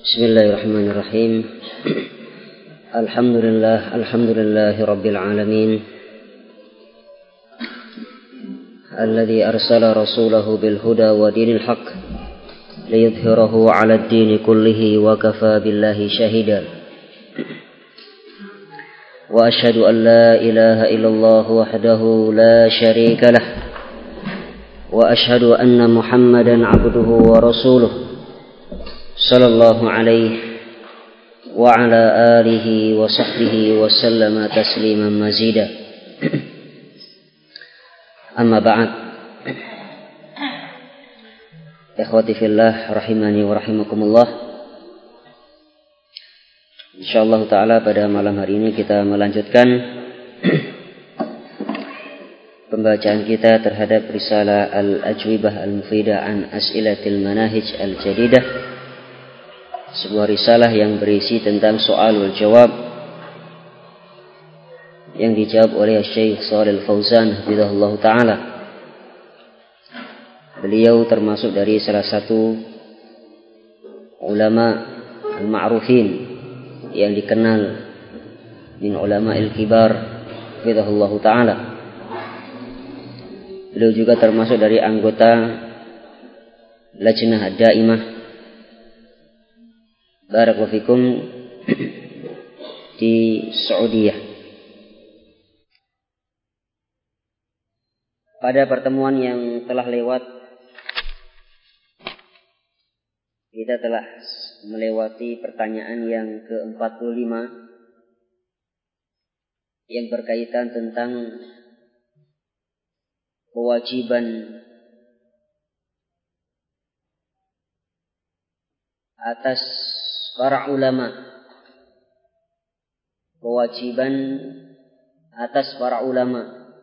Bismillahirrahmanirrahim. Alhamdulillahi rabbil alamin. Alladzi arsala rasulahu bil huda wa dinil haqq liyudhhirahu 'alad dini kullihi wa kafa billahi shahida. Wa asyhadu an la ilaha illallah wahdahu la syarika lah. Wa asyhadu anna Muhammadan 'abduhu wa rasuluh. Sallallahu alaihi wa ala alihi wa sahbihi wa sallama tasliman mazida. Amma ba'd. Ikhwati fillah rahimani wa rahimakumullah. Insyaallah taala pada malam hari ini kita melanjutkan pembacaan kita terhadap risalah Al-Ajwibah Al-Mufidah an As'ilatil Manahij Al-Jadidah. Sebuah risalah yang berisi tentang soal wal jawab yang dijawab oleh Syekh Shalih Al-Fauzan hafizahullah ta'ala. Beliau termasuk dari salah satu ulama al-ma'rufin yang dikenal min ulama al-kibar hafizahullah ta'ala. Beliau juga termasuk dari anggota Lajnah Ad-Daimah Barakallahu fikum di Saudiyah. Pada pertemuan yang telah lewat kita telah melewati pertanyaan yang ke-45 yang berkaitan tentang kewajiban atas para ulama, kewajiban atas para ulama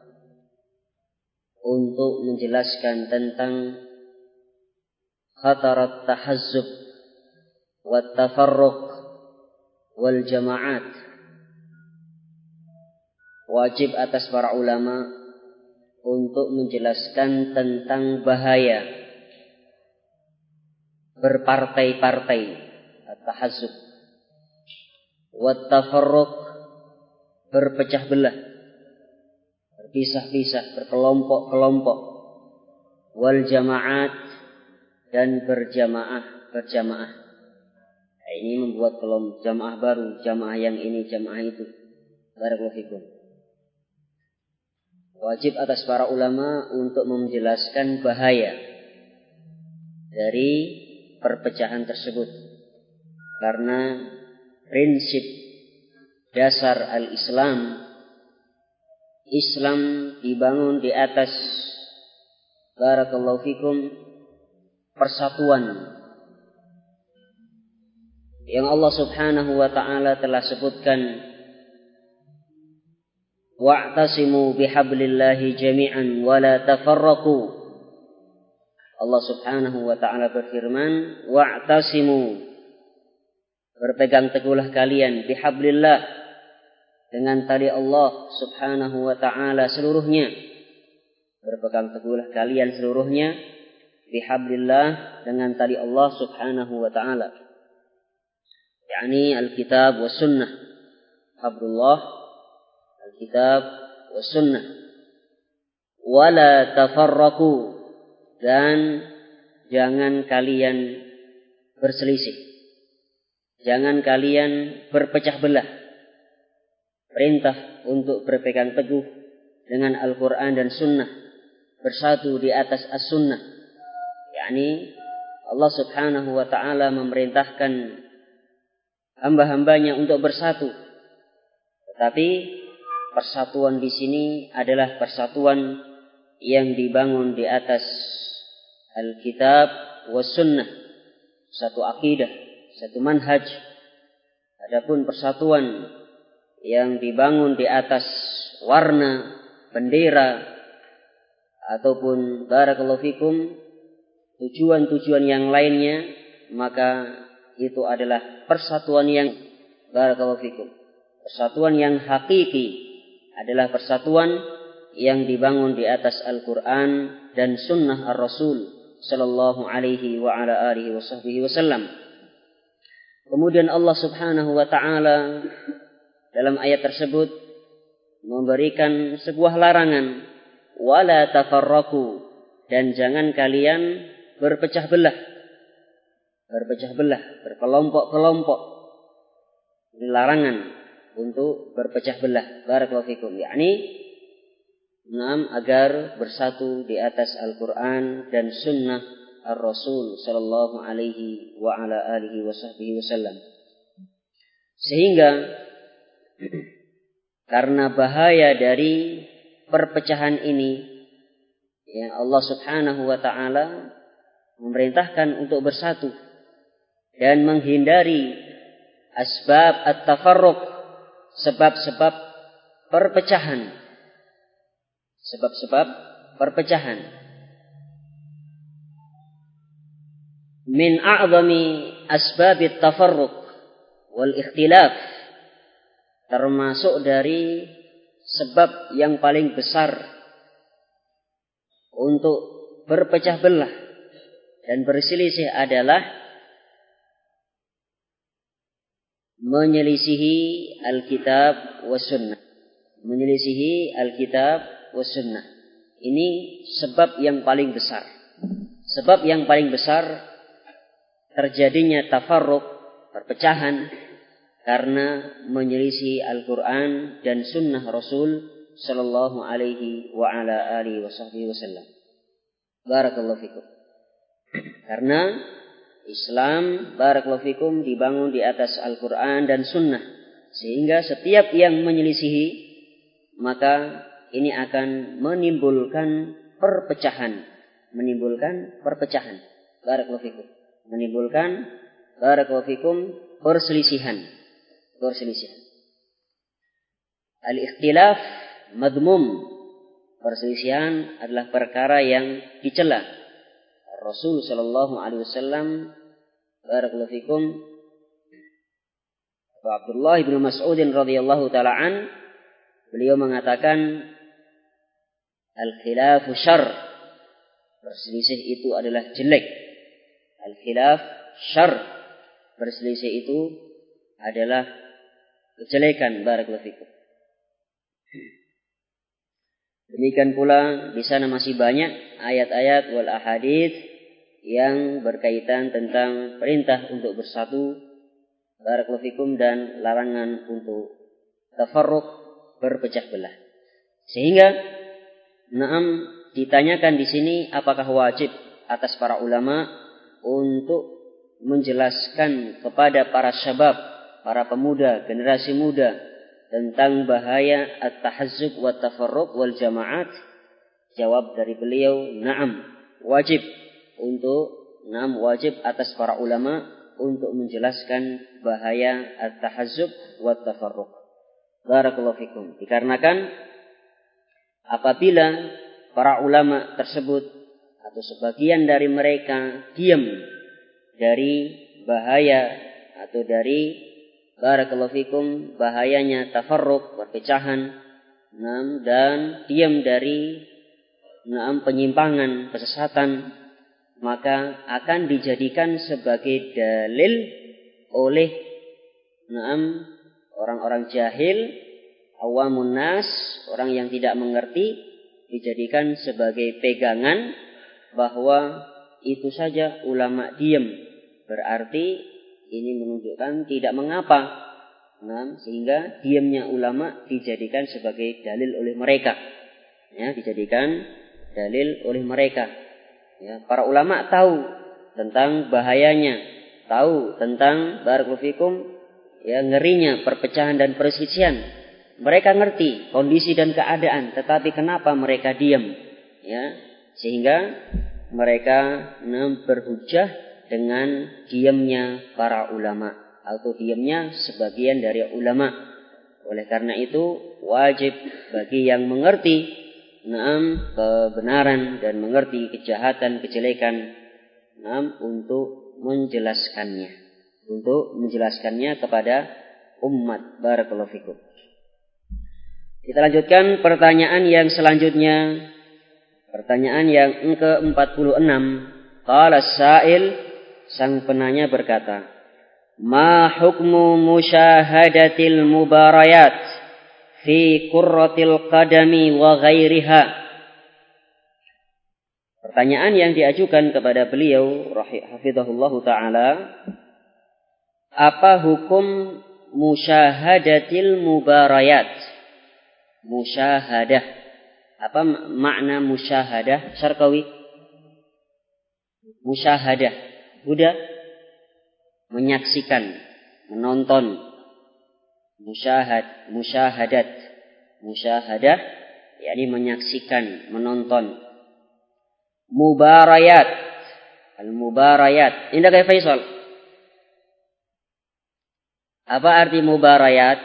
untuk menjelaskan tentang khatarat tahazzub wat tafarruq wal jama'at. Wajib atas para ulama untuk menjelaskan tentang bahaya berpartai-partai, at-tahazzub, wat tafarruq, berpecah belah, berpisah-pisah, berkelompok-kelompok, wal jama'at, dan berjamaah. Ini membuat kelompok jamaah baru, jamaah yang ini, jamaah itu. Barakallahu fikum. Wajib atas para ulama untuk menjelaskan bahaya dari perpecahan tersebut, karena prinsip dasar al-Islam, Islam dibangun di atas barakallahu fikum persatuan yang Allah Subhanahu wa ta'ala telah sebutkan, wa'tasimu bihablillahi jami'an wa la tafarraqu. Allah Subhanahu wa ta'ala berfirman, wa'tasimu, berpegang teguhlah kalian, bihablillah, dengan tali Allah Subhanahu wa ta'ala seluruhnya. Berpegang teguhlah kalian seluruhnya, bihablillah, dengan tali Allah Subhanahu wa ta'ala. Yani Alkitab wa Sunnah. Hablullah, Alkitab wa Sunnah. Wala tafarraqu, dan jangan kalian berselisih, jangan kalian berpecah belah. Perintah untuk berpegang teguh dengan Al-Quran dan Sunnah, bersatu di atas As-Sunnah. yakni Allah Subhanahu wa ta'ala memerintahkan hamba-hambanya untuk bersatu, tetapi persatuan di sini adalah persatuan yang dibangun di atas Alkitab wa Sunnah, satu akidah, satu manhaj. Adapun persatuan yang dibangun di atas warna, bendera, ataupun barakallahu fikum tujuan-tujuan yang lainnya, maka itu adalah persatuan yang barakallahu fikum, persatuan yang hakiki adalah persatuan yang dibangun di atas Al-Quran dan Sunnah Ar-Rasul sallallahu alaihi wa ala alihi wa sahbihi wasallam. Kemudian Allah Subhanahu wa taala dalam ayat tersebut memberikan sebuah larangan, wala tafarraqu, dan jangan kalian berpecah belah, berkelompok-kelompok. Ini larangan untuk berpecah belah. Barakallahu fikum. Yakni agar bersatu di atas Al-Quran dan Sunnah Ar-Rasul Sallallahu Alaihi wa ala alihi wa sahbihi wasallam. Sehingga karena bahaya dari perpecahan ini, ya, Allah Subhanahu wa taala memerintahkan untuk bersatu dan menghindari asbab at-tafarruq, sebab-sebab perpecahan. Sebab-sebab perpecahan. Min a'zami asbabit tafarruq wal ikhtilaf, termasuk dari sebab yang paling besar untuk berpecah belah dan berselisih adalah menyelisihi Alkitab was Sunnah. Menyelisihi Alkitab was Sunnah. Ini sebab yang paling besar. Sebab yang paling besar terjadinya tafarruq, perpecahan, karena menyelisih Al-Quran dan Sunnah Rasul Sallallahu Alaihi wa ala alihi wa sahbihi wasallam. Barakallahu fikum. Karena Islam, barakallahu fikum, dibangun di atas Al-Quran dan Sunnah, sehingga setiap yang menyelisihi maka ini akan menimbulkan perpecahan, barakallahu fikum, menimbulkan, barakallahu fikum, perselisihan. Al-ikhtilaf madmum, perselisihan adalah perkara yang dicela. Rasul sallallahu alaihi wasallam, barakallahu fikum, Abdullah bin Mas'ud radhiyallahu taala an, beliau mengatakan al-khilafu syarr, berselisih itu adalah jelek. Al-khilaf syarr, berselisih itu adalah kejelekan. Barakallahu fikum. Demikian pula di sana masih banyak ayat-ayat wal ahadits yang berkaitan tentang perintah untuk bersatu, barakallahu fikum, dan larangan untuk tafarruq, berpecah belah. Sehingga ditanyakan di sini apakah wajib atas para ulama untuk menjelaskan kepada para syabab, para pemuda, generasi muda, tentang bahaya at-tahazzub wa tafarruq wal jama'at. Jawab dari beliau, na'am, wajib atas para ulama untuk menjelaskan bahaya at-tahazzub wa tafarruq. Barakallahu fikum. Dikarenakan apabila para ulama tersebut atau sebagian dari mereka diam dari bahaya atau dari, barakallahu fikum, bahayanya tafarruq, perpecahan, dan diam dari penyimpangan, kesesatan, maka akan dijadikan sebagai dalil oleh orang-orang jahil, awamun nas, orang yang tidak mengerti, dijadikan sebagai pegangan bahwa itu saja ulama diam, berarti ini menunjukkan tidak mengapa. Sehingga diamnya ulama dijadikan sebagai dalil oleh mereka. Ya, dijadikan dalil oleh mereka. Ya, para ulama tahu tentang bahayanya, tahu tentang, barakallahu fikum, ya, ngerinya perpecahan dan perselisihan. Mereka ngerti kondisi dan keadaan, tetapi kenapa mereka diam? Ya, sehingga mereka berhujjah dengan diamnya para ulama atau diamnya sebagian dari ulama. Oleh karena itu wajib bagi yang mengerti kebenaran dan mengerti kejahatan, kejelekan, untuk menjelaskannya kepada umat. Barakallahu fikum. Kita lanjutkan pertanyaan yang selanjutnya. Pertanyaan yang ke-46. Qala as-sa'il, sang penanya berkata, Ma hukmu musyahadatil mubarayat fi qurratil qadami wa ghairiha. Pertanyaan yang diajukan kepada beliau hafizahullahu taala, apa hukum musyahadatil mubarayat? Musyahadah. Apa makna musyahadah syarqawi? Musyahadah, Buddha, menyaksikan, menonton. Musyahadat. Musyahadah yakni menyaksikan, menonton. Mubarayat. Al-mubarayat. Indah kayak Faisal. Apa arti mubarayat?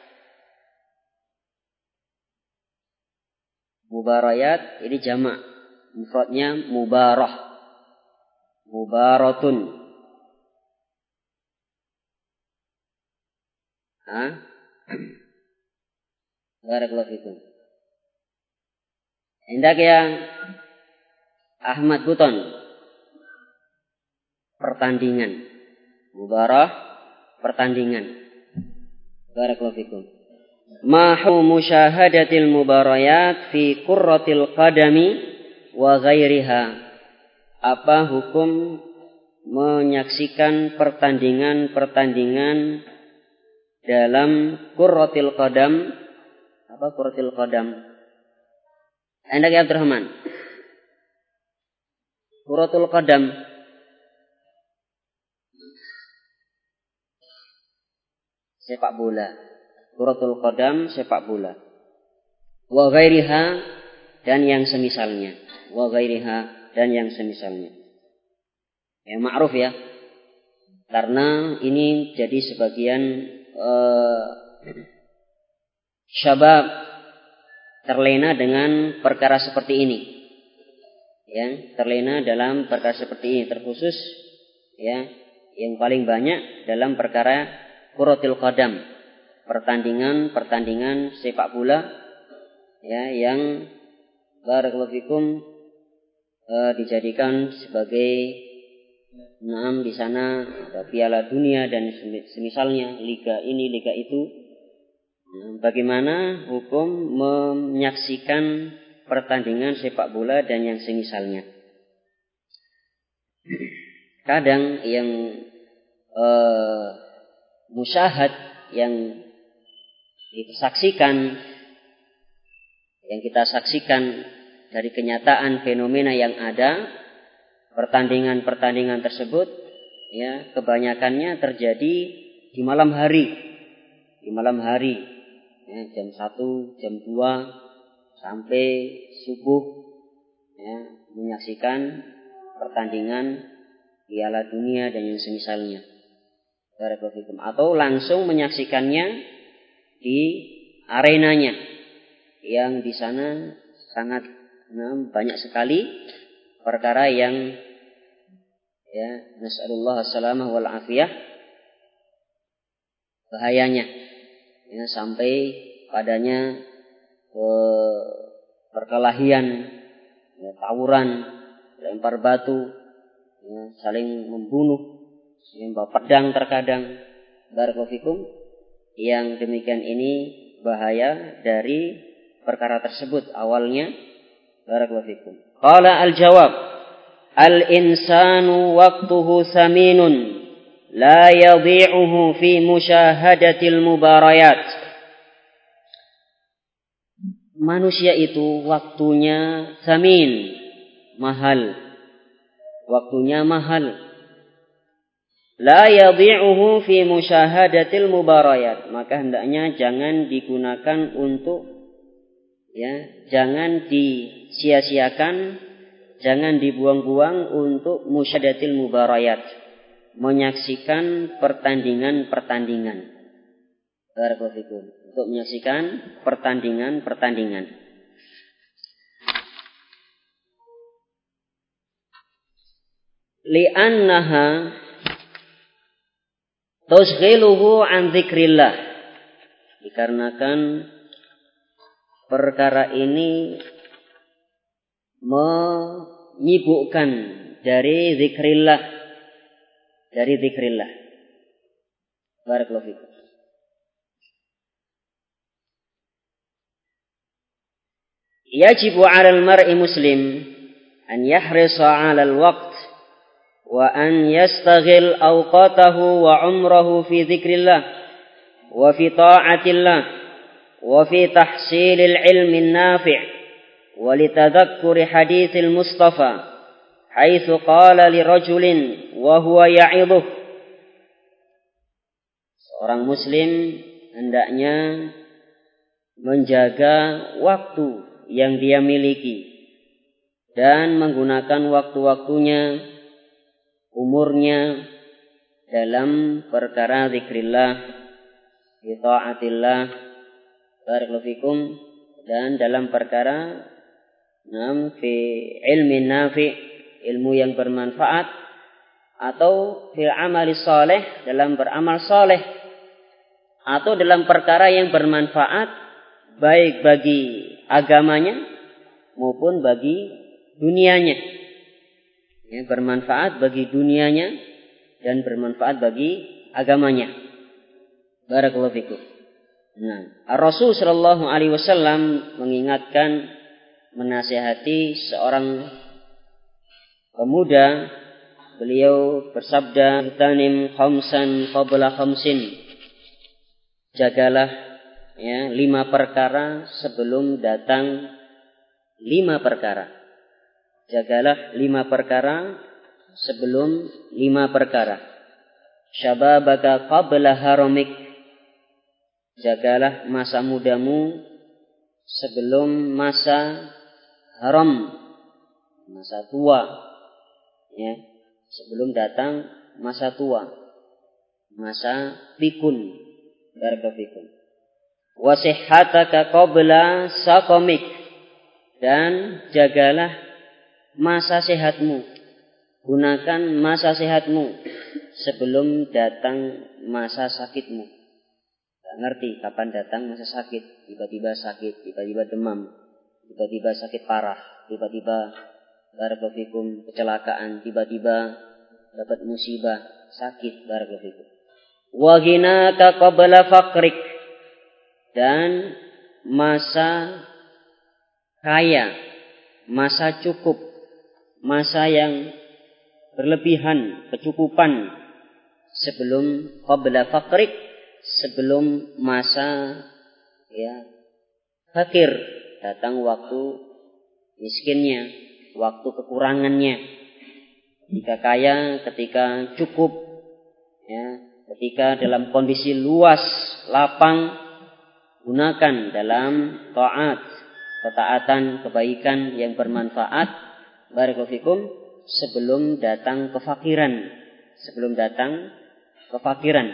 Mubarayat ini jamak. Mufradnya mubarah. Mubaratun. Barakallahu fikum. Hendak yang Ahmad Buton. Pertandingan. Mubarah, pertandingan. Barakallahu fikum. Mahu musyahadatil mubarayat fi qurratil qadami wa ghairiha. Apa hukum menyaksikan pertandingan-pertandingan dalam qurratil qadam? Apa qurratil qadam? Anda ya Abdurrahman. Qurratul qadam. Sepak bola. Qurratul qadam sepak bola. Wa ghairiha dan yang semisalnya. Wa ghairiha dan yang semisalnya. Yang ma'ruf ya. Karena ini jadi sebagian syabab terlena dengan perkara seperti ini. Ya, terlena dalam perkara seperti ini, terkhusus ya, yang paling banyak dalam perkara qurratul qadam, pertandingan sepak bola ya, yang barakallahu fikum dijadikan sebagai di sana ada Piala Dunia dan semisalnya, liga ini, liga itu. Bagaimana hukum menyaksikan pertandingan sepak bola dan yang semisalnya? Kadang yang musyahad, yang kita saksikan dari kenyataan fenomena yang ada, pertandingan-pertandingan tersebut ya kebanyakannya terjadi di malam hari. Di malam hari ya, jam 1, jam 2 sampai subuh ya, menyaksikan pertandingan Piala Dunia dan yang semisalnya. Atau langsung menyaksikannya di arenanya yang di sana sangat banyak sekali perkara yang ya nasallallahu salamah wal afiyah, bahayanya ya, sampai padanya perkelahian ya, tawuran, lempar batu ya, saling membunuh, membawa pedang terkadang. Barakallahu fikum. Yang demikian ini bahaya dari perkara tersebut awalnya. Barakallahu fikum. Qala al-jawab, al-insanu waqtuhu thaminun la yadhi'uhu fi musyahadatil mubarayat. Manusia itu waktunya thamin, mahal. Waktunya mahal. La yadhi'uhu fi musyahadatil mubarayat. Maka hendaknya jangan digunakan untuk jangan disia-siakan, jangan dibuang-buang untuk musyahadatil mubarayat, menyaksikan pertandingan-pertandingan. Barakallahu fikum. Untuk menyaksikan pertandingan-pertandingan. Li'annaha tushghiluhu an dzikrillah. Dikarenakan perkara ini menyibukkan dari zikrillah, Barakallahu fikum. Yajibu 'alal mar'i muslim an yahrisa 'alal waqt wa an yastaghil awqatahu wa umrahu fi dzikrillah wa fi ta'atillah wa fi tahsilil ilmin nafi' wa li tadhakkuri haditsil Mustafa haitsu qala li rajulin wa huwa ya'idhuh. Seorang muslim hendaknya menjaga waktu yang dia miliki dan menggunakan waktu-waktunya, umurnya dalam perkara zikrillah, itaatillah, barakallahu fikum, dan dalam perkara fi ilmin nafi', ilmu yang bermanfaat, atau fil amali saleh, dalam beramal saleh, atau dalam perkara yang bermanfaat baik bagi agamanya maupun bagi dunianya. Ya, bermanfaat bagi dunianya dan bermanfaat bagi agamanya. Barakallahu fikum. Nah, Rasul sallallahu alaihi wasallam mengingatkan, menasihati seorang pemuda. Beliau bersabda, "Tanim khamsan qabla khamsin." Jagalah 5 perkara sebelum datang 5 perkara. Jagalah 5 perkara sebelum 5 perkara. Syababaka qabla haramik. Jagalah masa mudamu sebelum masa haram, masa tua. Ya, sebelum datang masa tua, masa pikun. Barakallahu fikum. Wa sihhataka qabla saqamik. Dan jagalah masa sehatmu. Gunakan masa sehatmu sebelum datang masa sakitmu. Tidak ngerti kapan datang masa sakit. Tiba-tiba sakit, tiba-tiba demam, tiba-tiba sakit parah, tiba-tiba barakallahu fikum kecelakaan, tiba-tiba dapat musibah, sakit, barakallahu fikum. Wa ghinaka qabla faqrik. Dan masa kaya, masa cukup, masa yang berlebihan, kecukupan sebelum qabla faqrik, sebelum masa fakir, datang waktu miskinnya, waktu kekurangannya. Ketika kaya, ketika cukup, ketika dalam kondisi luas, lapang, gunakan dalam taat, ketaatan, kebaikan yang bermanfaat, barakallahu fikum, sebelum datang kefakiran, sebelum datang kefakiran.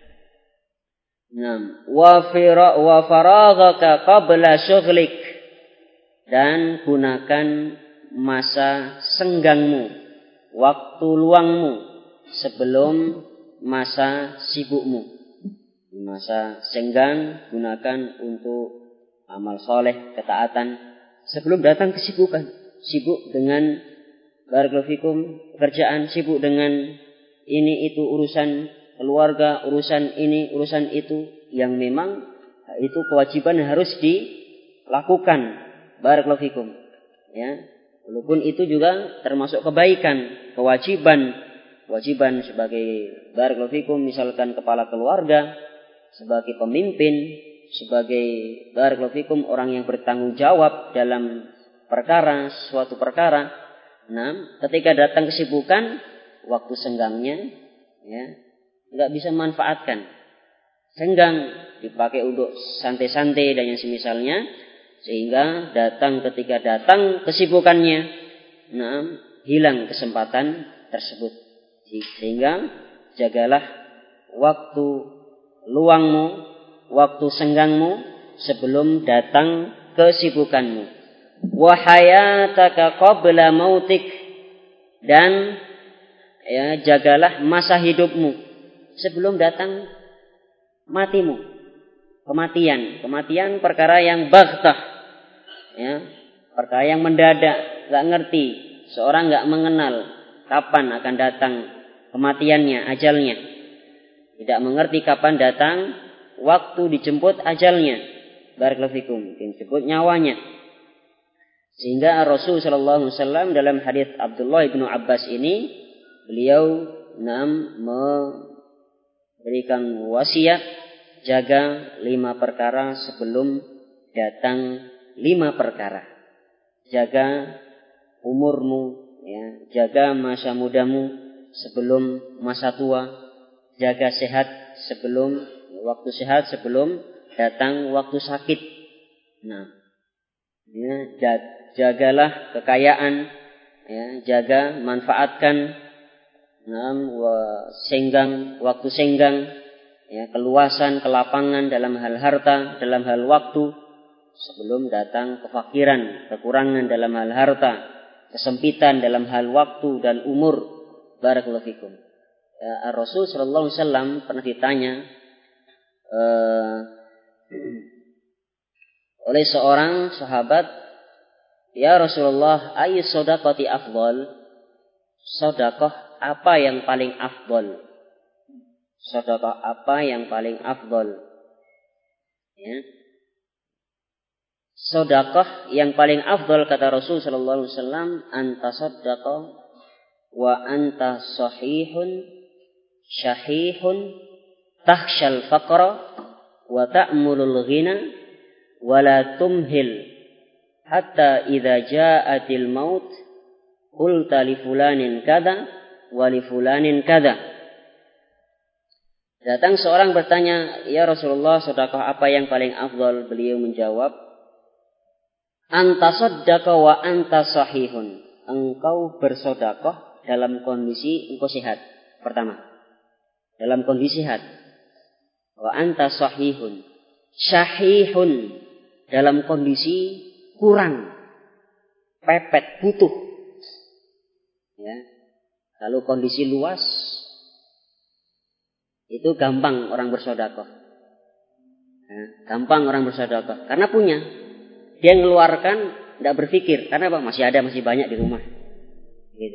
Wa faraghaka qabla syughlik. Dan gunakan masa senggangmu, waktu luangmu sebelum masa sibukmu. Masa senggang gunakan untuk amal soleh, ketaatan sebelum datang kesibukan. Sibuk dengan barakallahu fikum pekerjaan, sibuk dengan ini itu urusan keluarga, urusan ini, urusan itu, yang memang itu kewajiban yang harus dilakukan. Barakallahu fikum. Ya, walaupun itu juga termasuk kebaikan, kewajiban sebagai barakallahu fikum, misalkan kepala keluarga, sebagai pemimpin, sebagai barakallahu fikum orang yang bertanggung jawab dalam perkara, suatu perkara. Nah, ketika datang kesibukan, waktu senggangnya enggak bisa memanfaatkan. Senggang dipakai untuk santai-santai dan yang semisalnya, sehingga ketika datang kesibukannya, hilang kesempatan tersebut. Sehingga jagalah waktu luangmu, waktu senggangmu sebelum datang kesibukanmu. Wa hayataka qabla mautik. Dan jagalah masa hidupmu sebelum datang matimu. Kematian perkara yang baghtah, perkara yang mendadak, enggak ngerti, seorang enggak mengenal kapan akan datang kematiannya, ajalnya. Tidak mengerti kapan datang waktu dijemput ajalnya. Barakallahu fikum, dijemput nyawanya. Sehingga Rasul sallallahu alaihi wasallam dalam hadis Abdullah bin Abbas ini, beliau memberikan wasiat, jaga 5 perkara sebelum datang 5 perkara. Jaga umurmu, ya, jaga masa mudamu sebelum masa tua. Jaga sehat sebelum waktu sehat, sebelum datang waktu sakit. Nah, ya, jagalah kekayaan, ya, jaga manfaatkan waktu senggang, ya, keluasan, kelapangan dalam hal harta, dalam hal waktu sebelum datang kefakiran, kekurangan dalam hal harta, kesempitan dalam hal waktu dan umur. Barakallahu fikum. Rasul sallallahu alaihi wasallam pernah ditanya oleh seorang sahabat, "Ya Rasulullah, ayy shadaqati afdal?" Sedekah apa yang paling afdal? Sedekah apa yang paling afdal? Ya. Sedekah yang paling afdal kata Rasul sallallahu alaihi wasallam, anta saddaqa wa anta sahihun syahihun tahsyal faqra wa ta'mulul ghina wa la tumhil hatta idza ja'atil maut qulta li fulanin kada wa li fulanin kada. Datang seorang bertanya, "Ya Rasulullah, sedekah apa yang paling afdal?" Beliau menjawab, "Anta saddaqa wa anta sahihun." Engkau bersedekah dalam kondisi engkau sehat. Pertama, dalam kondisi sehat. Wa anta sahihun. Syahihun, dalam kondisi kurang, pepet, butuh. Ya. Kalau kondisi luas, itu gampang orang bersedekah. Ya, gampang orang bersedekah karena punya. Dia mengeluarkan, tidak berpikir. Karena apa? Masih ada, masih banyak di rumah. Gitu.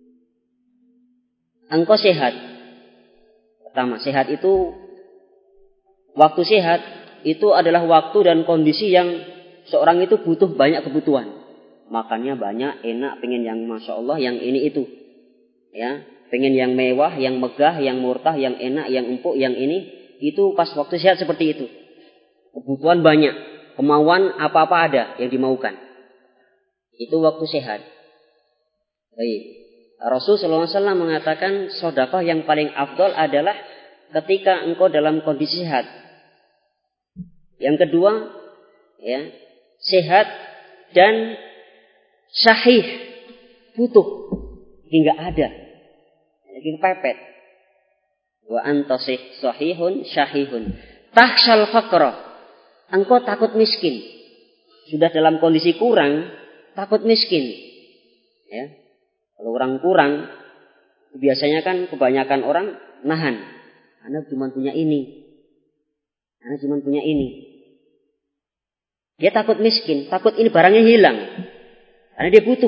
Engkau sehat. Pertama, sehat itu, waktu sehat itu adalah waktu dan kondisi yang seorang itu butuh banyak kebutuhan. Makannya banyak, enak, pengen yang masya Allah, yang ini itu. Ya, pengen yang mewah, yang megah, yang murtah, yang enak, yang empuk, yang ini. Itu pas waktu sehat seperti itu. Kebutuhan banyak, kemauan apa-apa ada yang dimaukan. Itu waktu sehat. Baik. Rasulullah SAW mengatakan sedekah yang paling afdal adalah ketika engkau dalam kondisi sehat. Yang kedua, ya, sehat dan syahih, butuh, hingga ada, lagi pepet. Wa anta sahihun syahihun tahsyal faqra. Engkau takut miskin. Sudah dalam kondisi kurang, takut miskin. Ya. Kalau orang kurang, biasanya kan kebanyakan orang nahan. Anak cuma punya ini. Anak cuma punya ini. Dia takut miskin, takut ini barangnya hilang. Karena dia butuh.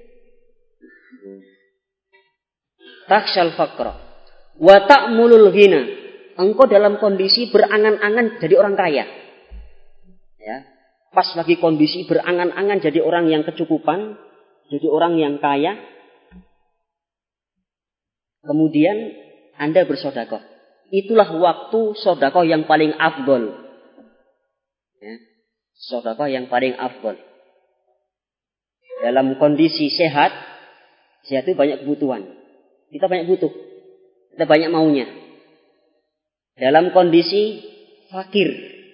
Taksyal faqra. Wa ta'mulul ghina. Engkau dalam kondisi berangan-angan jadi orang kaya. Ya. Pas lagi kondisi berangan-angan jadi orang yang kecukupan, jadi orang yang kaya. Kemudian Anda bersedekah. Itulah waktu sedekah yang paling afdol. Ya. Sedekah yang paling afdol. Dalam kondisi sehat, sehat itu banyak kebutuhan. Kita banyak butuh. Kita banyak maunya. Dalam kondisi fakir,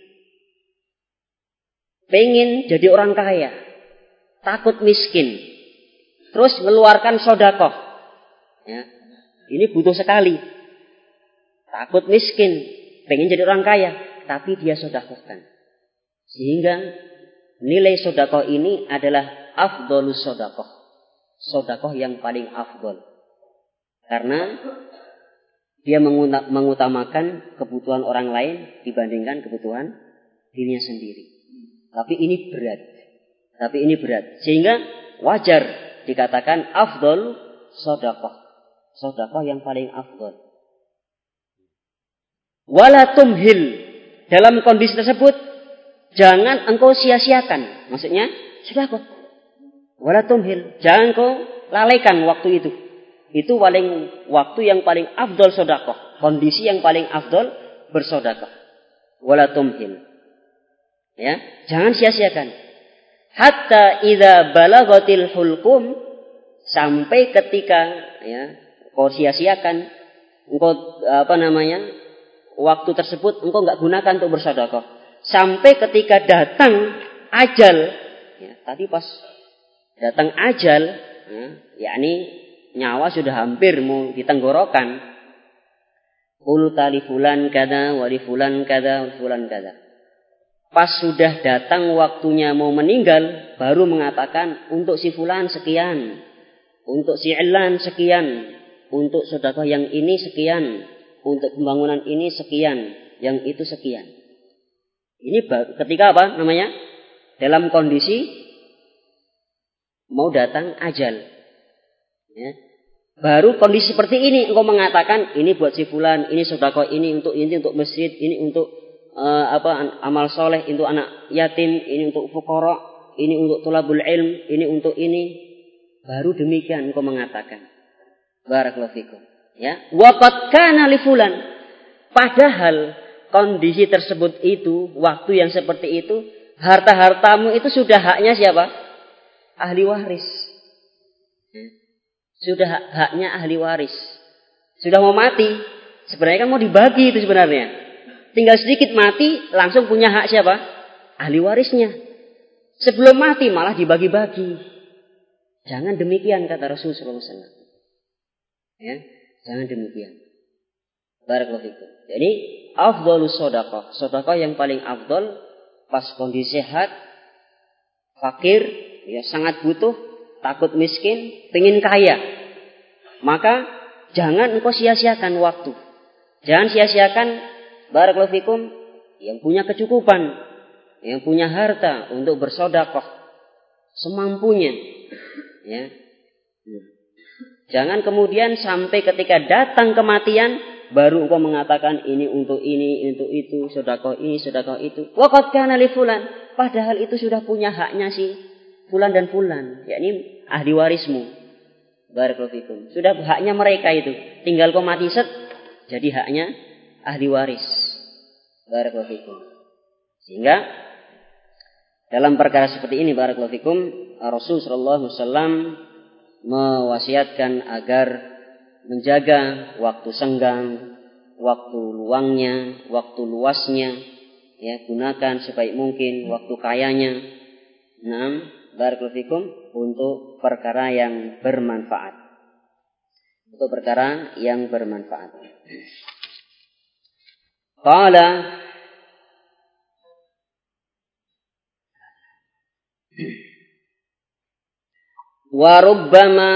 pengen jadi orang kaya, takut miskin, terus mengeluarkan sedekah. Ya. Ini butuh sekali. Takut miskin, pengen jadi orang kaya, tapi dia sedekahkan. Sehingga nilai sedekah ini adalah afdhalus sedekah. Sedekah yang paling afdal. Karena dia mengutamakan kebutuhan orang lain dibandingkan kebutuhan dirinya sendiri. Tapi ini berat. Sehingga wajar dikatakan afdal sedekah. Sedekah yang paling afdal. Wala tumhil. Dalam kondisi tersebut jangan engkau sia-siakan. Maksudnya sedekah. Wala tumhil. Jangan engkau lalaikan waktu itu. Itu waktu yang paling afdol sedekah. Kondisi yang paling afdol bersedekah. Wala tumhil. Ya, jangan sia-siakan. Hatta idza balagatil hulqum, sampai ketika ya kau sia-siakan, engkau waktu tersebut engkau enggak gunakan untuk bersedekah. Sampai ketika datang ajal, ya, tadi pas datang ajal, ya, yakni nyawa sudah hampir mau ditenggorokan. Qulta li fulan kada wa li fulan kada wa fulan kada. Pas sudah datang waktunya mau meninggal, baru mengatakan untuk si fulan sekian, untuk si ilan sekian, untuk sedekah yang ini sekian, untuk pembangunan ini sekian, yang itu sekian. Ini ketika apa namanya? Dalam kondisi mau datang ajal. Ya. Baru kondisi seperti ini engkau mengatakan ini buat si fulan, ini sedekah ini untuk masjid, ini untuk amal soleh, untuk anak yatim, ini untuk fuqara, ini untuk tulabul ilm, ini untuk ini. Baru demikian engkau mengatakan. Barakallahu fikum. Ya, wa qad kana li fulan. Padahal kondisi tersebut itu, waktu yang seperti itu, harta-hartamu itu sudah haknya siapa? Ahli waris. Sudah haknya ahli waris. Sudah mau mati. Sebenarnya kan mau dibagi itu sebenarnya. Tinggal sedikit mati, langsung punya hak siapa? Ahli warisnya. Sebelum mati malah dibagi-bagi. Jangan demikian kata Rasulullah SAW. Ya, jangan demikian. Barakallahu fikum. Jadi, afdhalus shadaqah. Sedekah yang paling afdal pas kondisi sehat, fakir, ya sangat butuh, takut miskin, pengen kaya. Maka jangan engkau sia-siakan waktu. Jangan sia-siakan barakallahu fikum yang punya kecukupan, yang punya harta untuk bersedekah semampunya. Ya. Jangan kemudian sampai ketika datang kematian baru engkau mengatakan ini untuk itu, sedekah ini, sedekah itu. Wa qad kana li fulan, padahal itu sudah punya haknya si fulan dan fulan, yakni ahli warismu. Barakallahu fikum. Sudah haknya mereka itu. Tinggal kau mati set, jadi haknya ahli waris. Barakallahu fikum. Sehingga dalam perkara seperti ini barakallahu fikum, Rasul sallallahu alaihi wasallam mewasiatkan agar menjaga waktu senggang, waktu luangnya, waktu luasnya, ya, gunakan sebaik mungkin waktu kayanya. Naam, barakallahu fikum, untuk perkara yang bermanfaat. Untuk perkara yang bermanfaat. Qala wa rubbama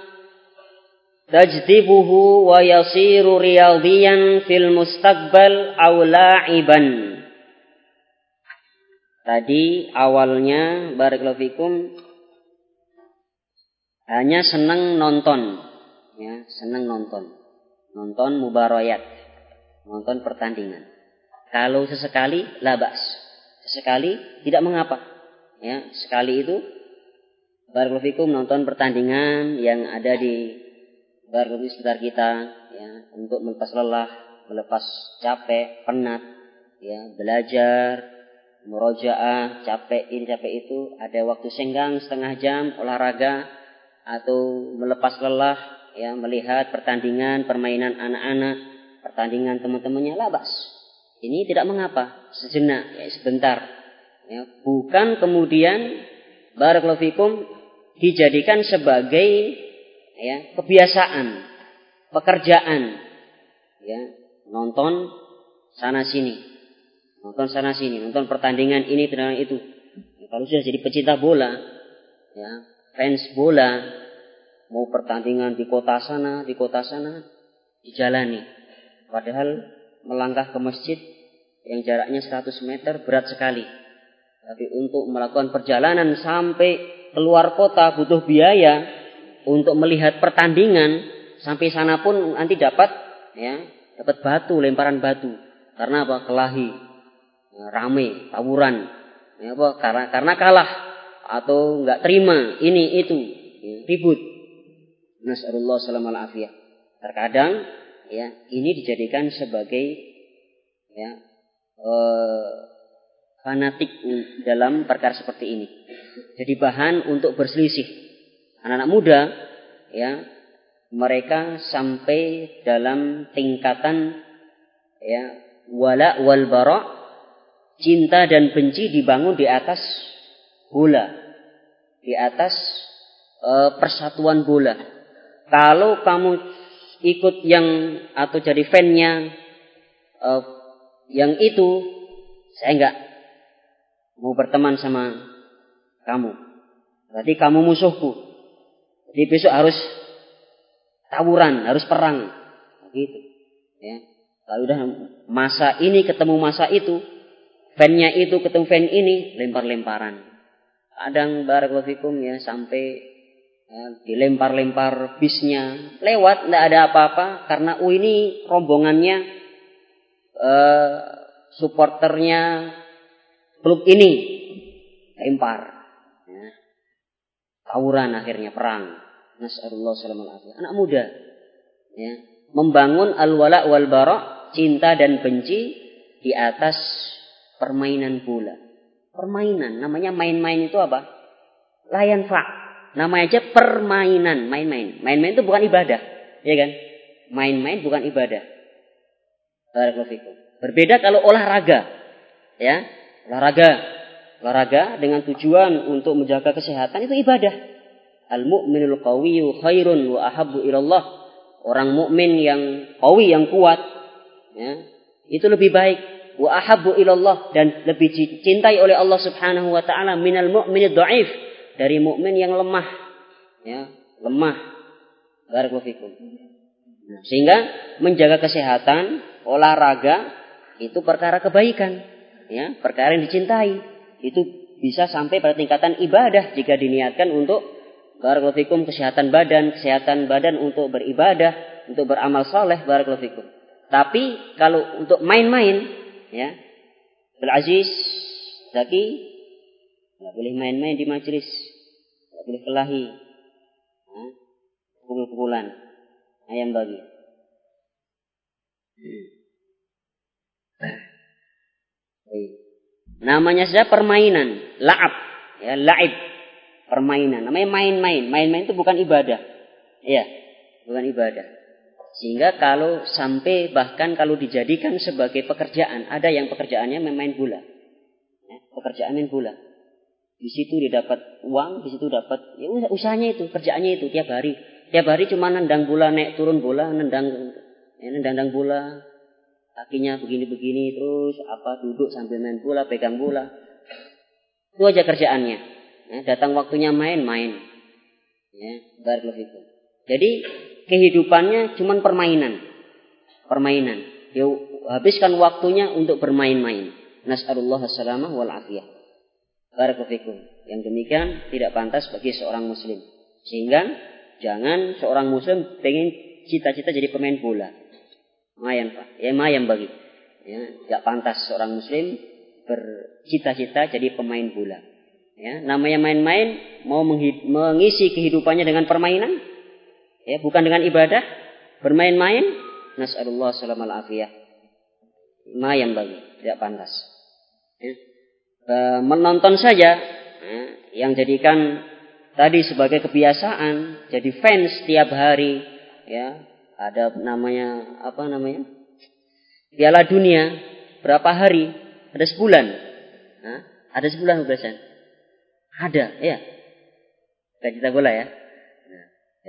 tajdibuhu wa yasiru riyadiyan fil mustaqbal aw la'iban. Tadi awalnya barakallahu fikum hanya senang nonton, ya, senang nonton mubarayat, nonton pertandingan. Kalau sesekali labas, sesekali tidak mengapa, ya, sekali itu barakallahu fikum nonton pertandingan yang ada di barakallahu sekitar kita, ya, untuk melepas lelah, melepas capek, penat, ya, belajar, murojaah, capek ini capek itu, ada waktu senggang setengah jam olahraga atau melepas lelah, ya, melihat pertandingan permainan anak-anak, pertandingan teman-temannya, labas. Ini tidak mengapa, sejenak, ya, sebentar, ya, bukan kemudian barakallahu fikum dijadikan sebagai, ya, kebiasaan, pekerjaan, ya, nonton sana sini, nonton pertandingan ini, pertandingan itu. Ya, kalau sudah jadi pecinta bola, ya, fans bola, mau pertandingan di kota sana, dijalani. Padahal melangkah ke masjid yang jaraknya 100 meter berat sekali. Tapi untuk melakukan perjalanan sampai keluar kota butuh biaya untuk melihat pertandingan. Sampai sana pun nanti dapat batu, lemparan batu. Karena apa? Kelahi, rame, tawuran. Ya, apa? Karena kalah atau enggak terima ini itu, ya, ribut. Nasallallahu salamul afiyah. Terkadang ya ini dijadikan sebagai ya fanatik dalam perkara seperti ini. Jadi bahan untuk berselisih. Anak-anak muda ya mereka sampai dalam tingkatan ya wala wal bara, cinta dan benci dibangun di atas bola, di atas persatuan bola. Kalau kamu ikut yang atau jadi fan-nya yang itu, saya enggak mau berteman sama kamu. Berarti kamu musuhku. Jadi besok harus tawuran, harus perang. Begitu. Ya. Kalau udah masa ini ketemu masa itu, fan-nya itu ketemu fan ini, lempar-lemparan. Kadang barakallahu fikum ya sampai ya, dilempar-lempar bisnya, lewat enggak ada apa-apa karena ini rombongannya supporternya klub ini, lempar. Ya. Tawuran akhirnya perang. Nasallallahu salamul afiyah. Anak muda ya, membangun al-wala wal bara, cinta dan benci di atas permainan bola. Permainan, namanya main-main itu apa? Layan fa. Namanya aja permainan, main-main. Main-main itu bukan ibadah, ya kan? Main-main bukan ibadah. Barakallahu fikum. Berbeda kalau olahraga. Ya, olahraga dengan tujuan untuk menjaga kesehatan itu ibadah. Al-mu'minul qawiyyu khairun wa ahabbu ilallah. Orang mukmin yang qawi, yang kuat, ya, itu lebih baik. Wa ahabbu ilallah, dan lebih dicintai oleh Allah Subhanahu wa taala minal mu'minid dhaif, dari mukmin yang lemah. Ya, lemah. Barakallahu fikum. Sehingga menjaga kesehatan, olahraga itu perkara kebaikan, ya, perkara yang dicintai. Itu bisa sampai pada tingkatan ibadah jika diniatkan untuk barakallahu fikum kesehatan badan untuk beribadah, untuk beramal saleh, barakallahu fikum. Tapi kalau untuk main-main, ya, Abdul Aziz, Zaki, nggak boleh main-main di majelis, nggak boleh kelahi, pukul-pukulan, ayam bagi. Namanya saja permainan, la'ab, ya, la'ib, permainan. Namanya main-main. Main-main itu bukan ibadah. Ya, bukan ibadah. Sehingga kalau sampai bahkan kalau dijadikan sebagai pekerjaan, ada yang pekerjaannya main bola. Ya, pekerjaan main bola. Di situ dia dapat uang, di situ dapat ya usahanya itu, kerjaannya itu tiap hari. Tiap hari cuma nendang bola, naik turun bola, nendang bola. Kakinya begini-begini terus duduk sambil main bola, pegang bola. Itu aja kerjaannya. Ya, datang waktunya main-main. Ya, barakallahu fikum. Jadi kehidupannya cuma permainan. Dia habiskan waktunya untuk bermain-main. Nas'alullah as-salamah wal afiyah. Barakallahu fikum. Yang demikian tidak pantas bagi seorang muslim. Sehingga jangan seorang muslim pengen cita-cita jadi pemain bola. Mayan Pak. Ya mayam bagi. Ya, enggak pantas seorang muslim bercita-cita jadi pemain bola. Ya, namanya main-main, mau mengisi kehidupannya dengan permainan, ya, bukan dengan ibadah, bermain-main, nas'alullah salamal afiyah. Mayam bagi, tidak pantas. Ya. Menonton saja, ya, yang jadikan tadi sebagai kebiasaan, jadi fans setiap hari, ya, ada namanya Piala Dunia, berapa hari? Ada sebulan. Nah, ada sebulan belasan. Ada, ya. Kita bola ya. Nah,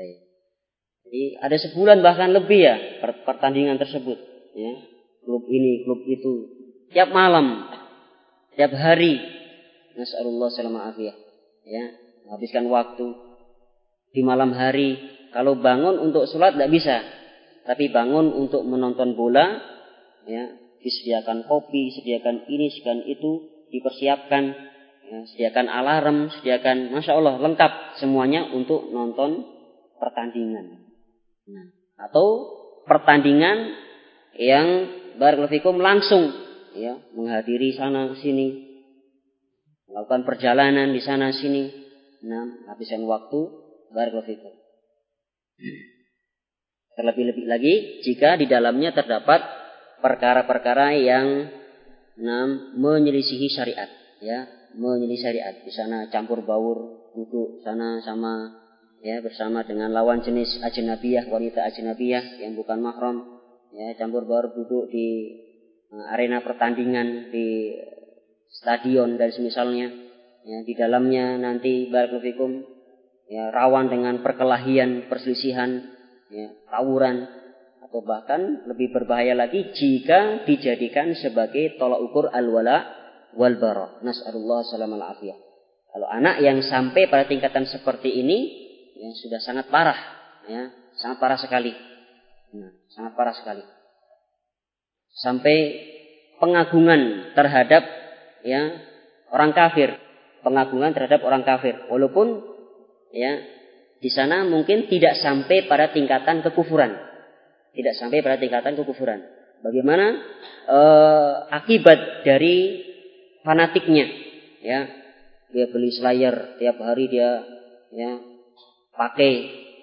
jadi ada sebulan bahkan lebih ya pertandingan tersebut. Ya. Klub ini, klub itu. Tiap malam, tiap hari. Nas'alullah salamah afiyah. Ya, habiskan waktu di malam hari. Kalau bangun untuk sholat tidak bisa, tapi bangun untuk menonton bola. Ya, disediakan kopi, sediakan ini, sediakan itu, dipersiapkan. Ya, sediakan alarm, sediakan, masya Allah lengkap semuanya untuk nonton pertandingan. Nah, atau pertandingan yang barakallahu fikum langsung ya menghadiri sana sini, melakukan perjalanan di sana sini, habiskan waktu, barakallahu fikum. Terlebih-lebih lagi jika di dalamnya terdapat perkara-perkara yang menyelisihi syariat, ya, menyelisihi syariat. Di sana campur baur, duduk sana sama ya bersama dengan lawan jenis ajnabiyah, wanita ajnabiyah yang bukan mahram, ya, campur baur duduk di arena pertandingan, di stadion dan semisalnya, ya, di dalamnya nanti barakallahu fikum ya rawan dengan perkelahian, perselisihan, ya, tawuran, atau bahkan lebih berbahaya lagi jika dijadikan sebagai tolak ukur al-wala wal bara. Nas'alullah salamal afiyah. Kalau anak yang sampai pada tingkatan seperti ini ya sudah sangat parah, ya, sangat parah sekali. Sangat parah sekali. Sampai pengagungan terhadap ya orang kafir, pengagungan terhadap orang kafir, walaupun ya di sana mungkin tidak sampai pada tingkatan kekufuran. Tidak sampai pada tingkatan kekufuran. Bagaimana akibat dari fanatiknya, ya. Dia beli slayer tiap hari, dia ya pakai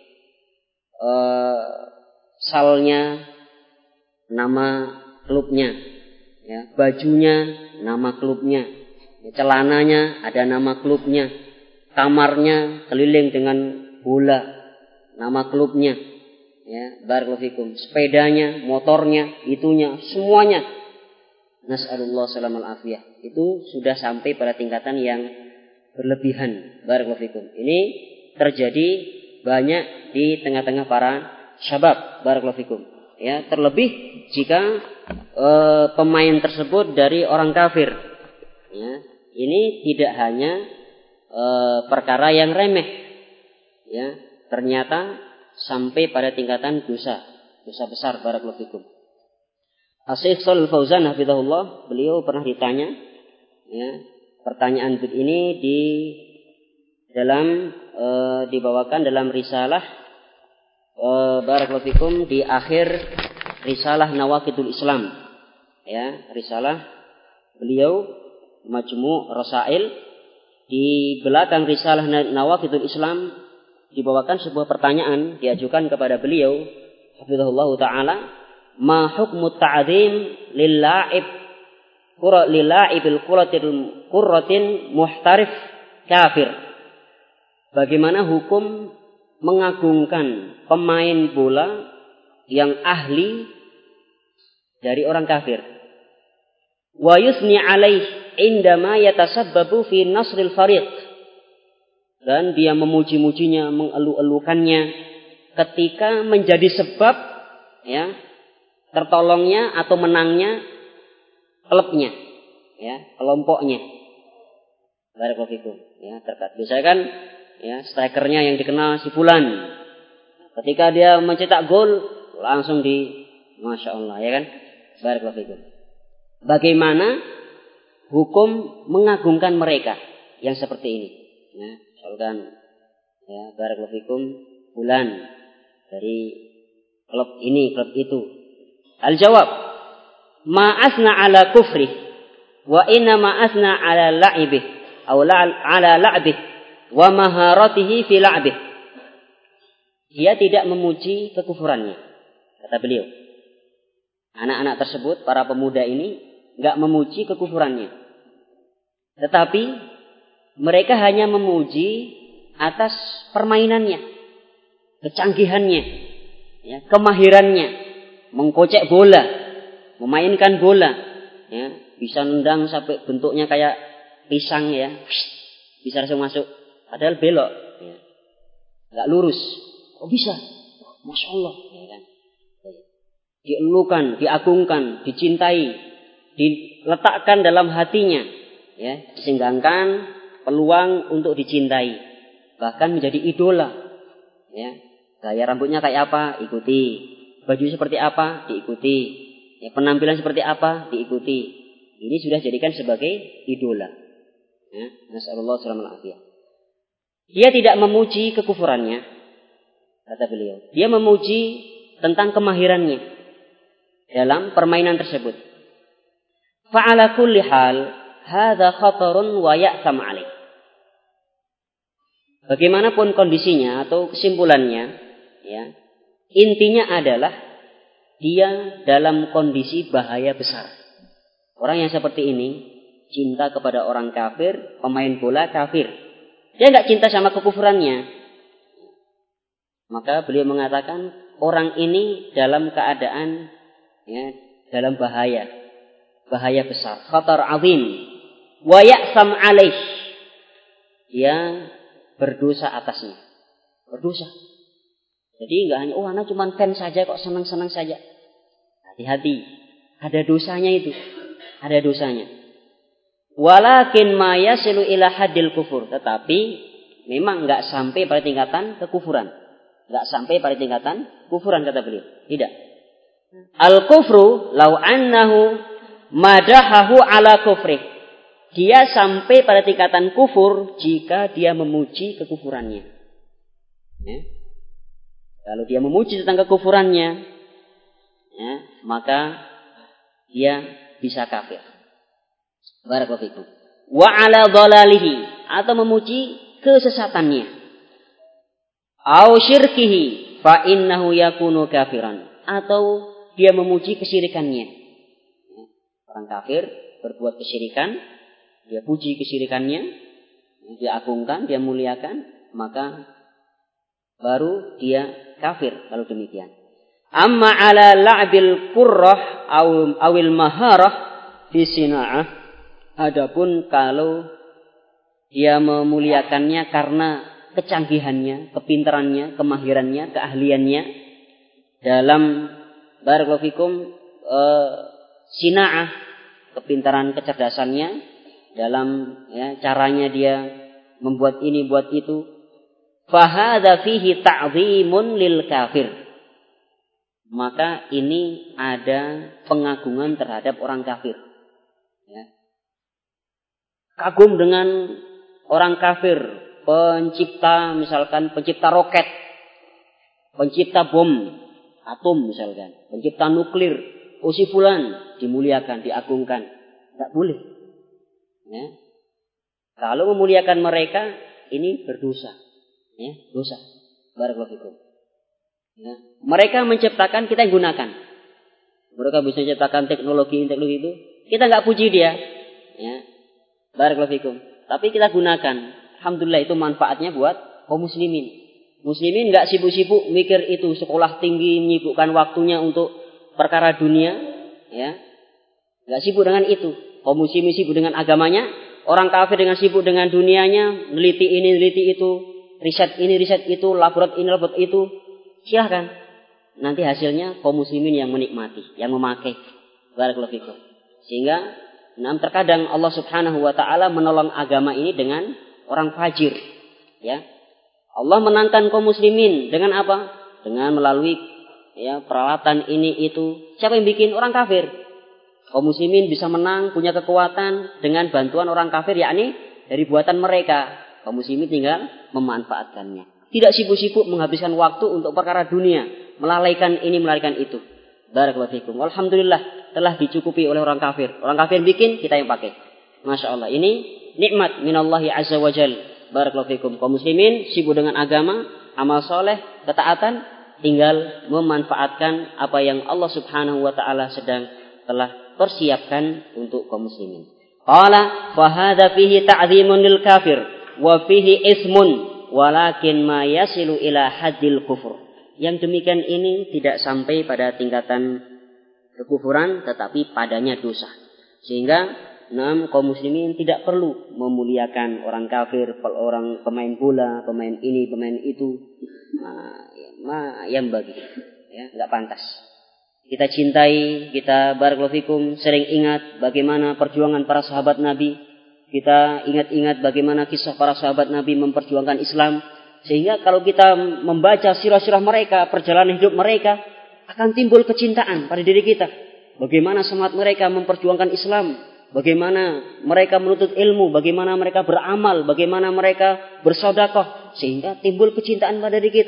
salnya nama klubnya, ya, bajunya nama klubnya, celananya ada nama klubnya, kamarnya keliling dengan bola, nama klubnya, ya, barakallahu fikum, sepedanya, motornya, itunya, semuanya. Nas'alullah salamal afiyah. Itu sudah sampai pada tingkatan yang berlebihan, barakallahu fikum. Ini terjadi banyak di tengah-tengah para syabab, barakallahu fikum. Ya, terlebih jika pemain tersebut dari orang kafir. Ya, ini tidak hanya perkara yang remeh, ya, ternyata sampai pada tingkatan dosa besar, barakallahu fikum. Asy-Syaikh Shalih Fauzan hafizahullah, beliau pernah ditanya, ya, pertanyaan ini dibawakan dalam risalah barakallahu fikum di akhir risalah Nawaqidul Islam, ya, risalah beliau Majmu' Rasail. Di belakang risalah Nawaqidul Islam dibawakan sebuah pertanyaan diajukan kepada beliau hafizahullah taala, ma hukmu ta'zim lilla'ibil qurratin muhtarif kafir. Bagaimana hukum mengagungkan pemain bola yang ahli dari orang kafir? Wa yusni alaih indama yatasabbabu fi nasril fariq. Dan dia memuji-mujinya, mengelu-elukannya ketika menjadi sebab, ya, tertolongnya atau menangnya klubnya, ya, kelompoknya. Barakallahu fikum, ya, terkait. Biasanya kan, ya, strikernya yang dikenal si fulan. Ketika dia mencetak gol langsung Masya Allah, ya kan? Barakallahu fikum. Bagaimana hukum mengagungkan mereka yang seperti ini? Ya, misalkan, ya, barakallahu fikum, fulan dari klub ini, klub itu. Al-jawab, ma asna ala kufri wa inna ma asna ala la'ibih atau ala la'bih wa maharatihi fi la'bih. Dia tidak memuji kekufurannya, kata beliau. Anak-anak tersebut, para pemuda ini enggak memuji kekufurannya. Tetapi mereka hanya memuji atas permainannya, kecanggihannya, ya, kemahirannya, mengkocek bola, memainkan bola, ya, bisa nendang sampai bentuknya kayak pisang, ya, bisa langsung masuk, padahal belok, ya, nggak lurus, kok bisa? Masya Allah, ya kan? Dielukan, diagungkan, dicintai, diletakkan dalam hatinya, ya, disenggangkan peluang untuk dicintai, bahkan menjadi idola, ya. Gaya rambutnya kayak apa? Ikuti. Baju seperti apa? Diikuti. Ya, penampilan seperti apa? Diikuti. Ini sudah jadikan sebagai idola. Ya, nasallallahu alaihi wasallam. Dia tidak memuji kekufurannya, kata beliau. Dia memuji tentang kemahirannya. dalam permainan tersebut. Fa'ala kulli hal hadza khatarun wa ya'sam 'alaih. Bagaimanapun kondisinya atau kesimpulannya, ya, intinya adalah dia dalam kondisi bahaya besar. Orang yang seperti ini cinta kepada orang kafir, pemain bola kafir. Dia enggak cinta sama kekufurannya. Maka beliau mengatakan orang ini dalam keadaan, ya, dalam bahaya besar, khatar azim, wa ya'sam 'alaih. Dia berdosa atasnya. Berdosa. Jadi enggak hanya anak cuma fans saja kok, senang-senang saja. Hati-hati, ada dosanya itu. Ada dosanya. Walakin ma yasilu ila haddil kufur, tetapi memang enggak sampai pada tingkatan kekufuran. Enggak sampai pada tingkatan kufuran kata beliau. Tidak. Al-kufru law annahu madahahu ala kufrih. Dia sampai pada tingkatan kufur jika dia memuji kekufurannya. Ya. Kalau dia memuji tentang kekufurannya, ya, maka dia bisa kafir. Barakallahu fikum. Wa ala dhalalihi, atau memuji kesesatannya. Au syirkihi fa innahu yakunu kafiran, atau dia memuji kesyirikannya. Ya. Orang kafir berbuat kesyirikan, dia puji kesyirikannya, dia agungkan, dia muliakan, maka baru dia kafir kalau demikian. Amma ala la'bil qurrah awil maharah fi sina'ah. Adapun kalau dia memuliakannya karena kecanggihannya, kepintarannya, kemahirannya, keahliannya dalam barakallahu fikum sina'ah, kepintaran, kecerdasannya dalam, ya, caranya dia membuat ini buat itu, fahadha fihi ta'zimun lil kafir, maka ini ada pengagungan terhadap orang kafir, ya. Kagum dengan orang kafir, pencipta, misalkan pencipta roket, pencipta bom atom misalkan, pencipta nuklir, si fulan dimuliakan, diagungkan. Tidak boleh. Ya. Kalau memuliakan mereka ini berdosa, ya, dosa. Barakallahu fikum. Ya. Mereka menciptakan, kita yang gunakan. Mereka bisa menciptakan teknologi itu, kita nggak puji dia, ya. Barakallahu fikum. Tapi kita gunakan. Alhamdulillah itu manfaatnya buat kaum muslimin. Muslimin nggak sibuk-sibuk mikir itu sekolah tinggi, menyibukkan waktunya untuk perkara dunia, ya. Nggak sibuk dengan itu. Kaum muslimin sibuk dengan agamanya, orang kafir dengan sibuk dengan dunianya, neliti ini, neliti itu, riset ini, riset itu, laborat ini, laborat itu. Silahkan. Nanti hasilnya kaum muslimin yang menikmati, yang memakai. Barakallahu fikum. Sehingga terkadang Allah Subhanahu wa taala menolong agama ini dengan orang fajir, ya. Allah menangkan kaum muslimin dengan apa? Dengan melalui, ya, peralatan ini itu. Siapa yang bikin? Orang kafir. Kaum muslimin bisa menang, punya kekuatan dengan bantuan orang kafir, yakni dari buatan mereka. Kaum muslimin tinggal memanfaatkannya. Tidak sibuk-sibuk menghabiskan waktu untuk perkara dunia, melalaikan ini, melalaikan itu. Barakallahu fikum. Alhamdulillah telah dicukupi oleh orang kafir. Orang kafir bikin, kita yang pakai. Masya Allah. Ini nikmat minallahi azza wa jal. Barakallahu fikum. Kaum muslimin sibuk dengan agama, amal soleh, ketaatan, tinggal memanfaatkan apa yang Allah Subhanahu wa taala telah persiapkan untuk kaum muslimin. Qala fa hadza fihi ta'dhimun lil kafir wa fihi ismun walakin ma yasilu ila haddil kufur. Yang demikian ini tidak sampai pada tingkatan kekufuran, tetapi padanya dosa. Sehingga kaum muslimin tidak perlu memuliakan orang kafir, orang pemain bola, pemain ini, pemain itu. Yang bagi, ya, enggak pantas. Kita cintai, kita barakallahu fikum sering ingat bagaimana perjuangan para sahabat Nabi. Kita ingat-ingat bagaimana kisah para sahabat Nabi memperjuangkan Islam. Sehingga kalau kita membaca sirah-sirah mereka, perjalanan hidup mereka, akan timbul kecintaan pada diri kita. Bagaimana semangat mereka memperjuangkan Islam. Bagaimana mereka menuntut ilmu. Bagaimana mereka beramal. Bagaimana mereka bersedekah. Sehingga timbul kecintaan pada diri kita.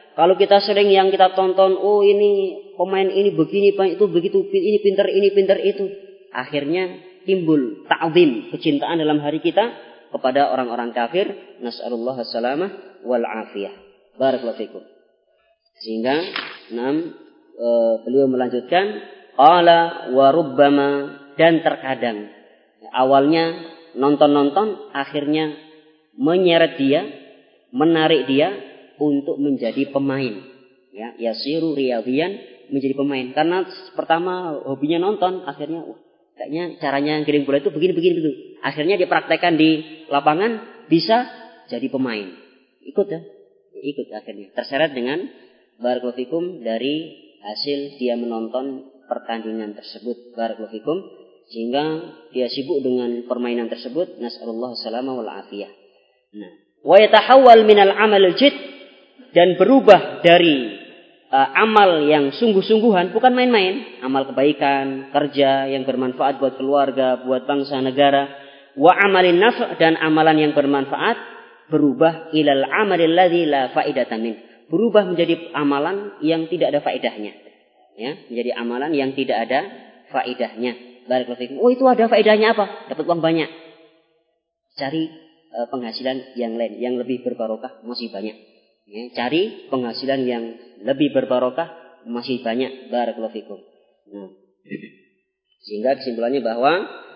kalau kita sering yang kita tonton, oh ini pemain ini begini, itu begitu, ini pinter itu. Akhirnya timbul ta'zim, kecintaan dalam hati kita kepada orang-orang kafir. Nas'alullah as-salamah wal afiyah. Barakallahu fikum. Sehingga beliau melanjutkan, qala wa rubbama, dan terkadang awalnya nonton-nonton akhirnya menyeret dia, menarik dia untuk menjadi pemain, ya, yasiru riyadhiyan, menjadi pemain. Karena pertama hobinya nonton, akhirnya kayaknya caranya giring bola itu begini gitu. Akhirnya dipraktekkan di lapangan, bisa jadi pemain. Ikut akhirnya terseret dengan barakallahu fikum dari hasil dia menonton pertandingan tersebut, barakallahu fikum, sehingga dia sibuk dengan permainan tersebut. Nas'alullah salama wal afiyah. Nah, wa yatahawwal minal amal al-jidd, dan berubah dari amal yang sungguh-sungguhan, bukan main-main, amal kebaikan, kerja yang bermanfaat buat keluarga, buat bangsa negara, wa amalin naf', dan amalan yang bermanfaat, berubah ilal amalil ladzi la faidata min, berubah menjadi amalan yang tidak ada faedahnya, ya, menjadi amalan yang tidak ada faedahnya. Barakallahu fikum. Oh, itu ada faedahnya apa? Dapat uang banyak. Cari penghasilan yang lain yang lebih berbarokah, masih banyak. Ya, cari penghasilan yang lebih berbarokah, masih banyak. Barakallahu fikum. Nah, sehingga kesimpulannya bahwa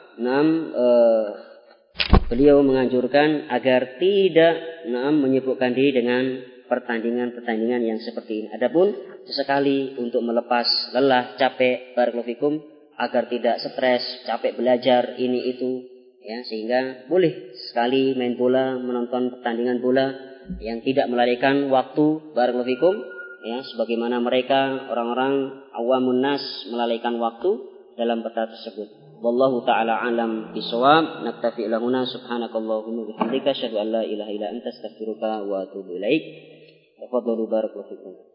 beliau menganjurkan agar tidak menyibukkan diri dengan pertandingan-pertandingan yang seperti ini. Adapun sesekali untuk melepas lelah, capek, barakallahu fikum, agar tidak stres, capek belajar ini itu, ya, sehingga boleh sekali main bola, menonton pertandingan bola yang tidak melarikan waktu, barakallahu fikum, ya, sebagaimana mereka orang-orang awamun nas melalaikan waktu dalam perkara tersebut. Wallahu taala alam bisawab. Naktafi lahuna, subhanakallahumma bihamdika asyhadu an la ilaha illa anta astaghfiruka wa atubu ilaik. Tafadhalu, barakallahu fikum.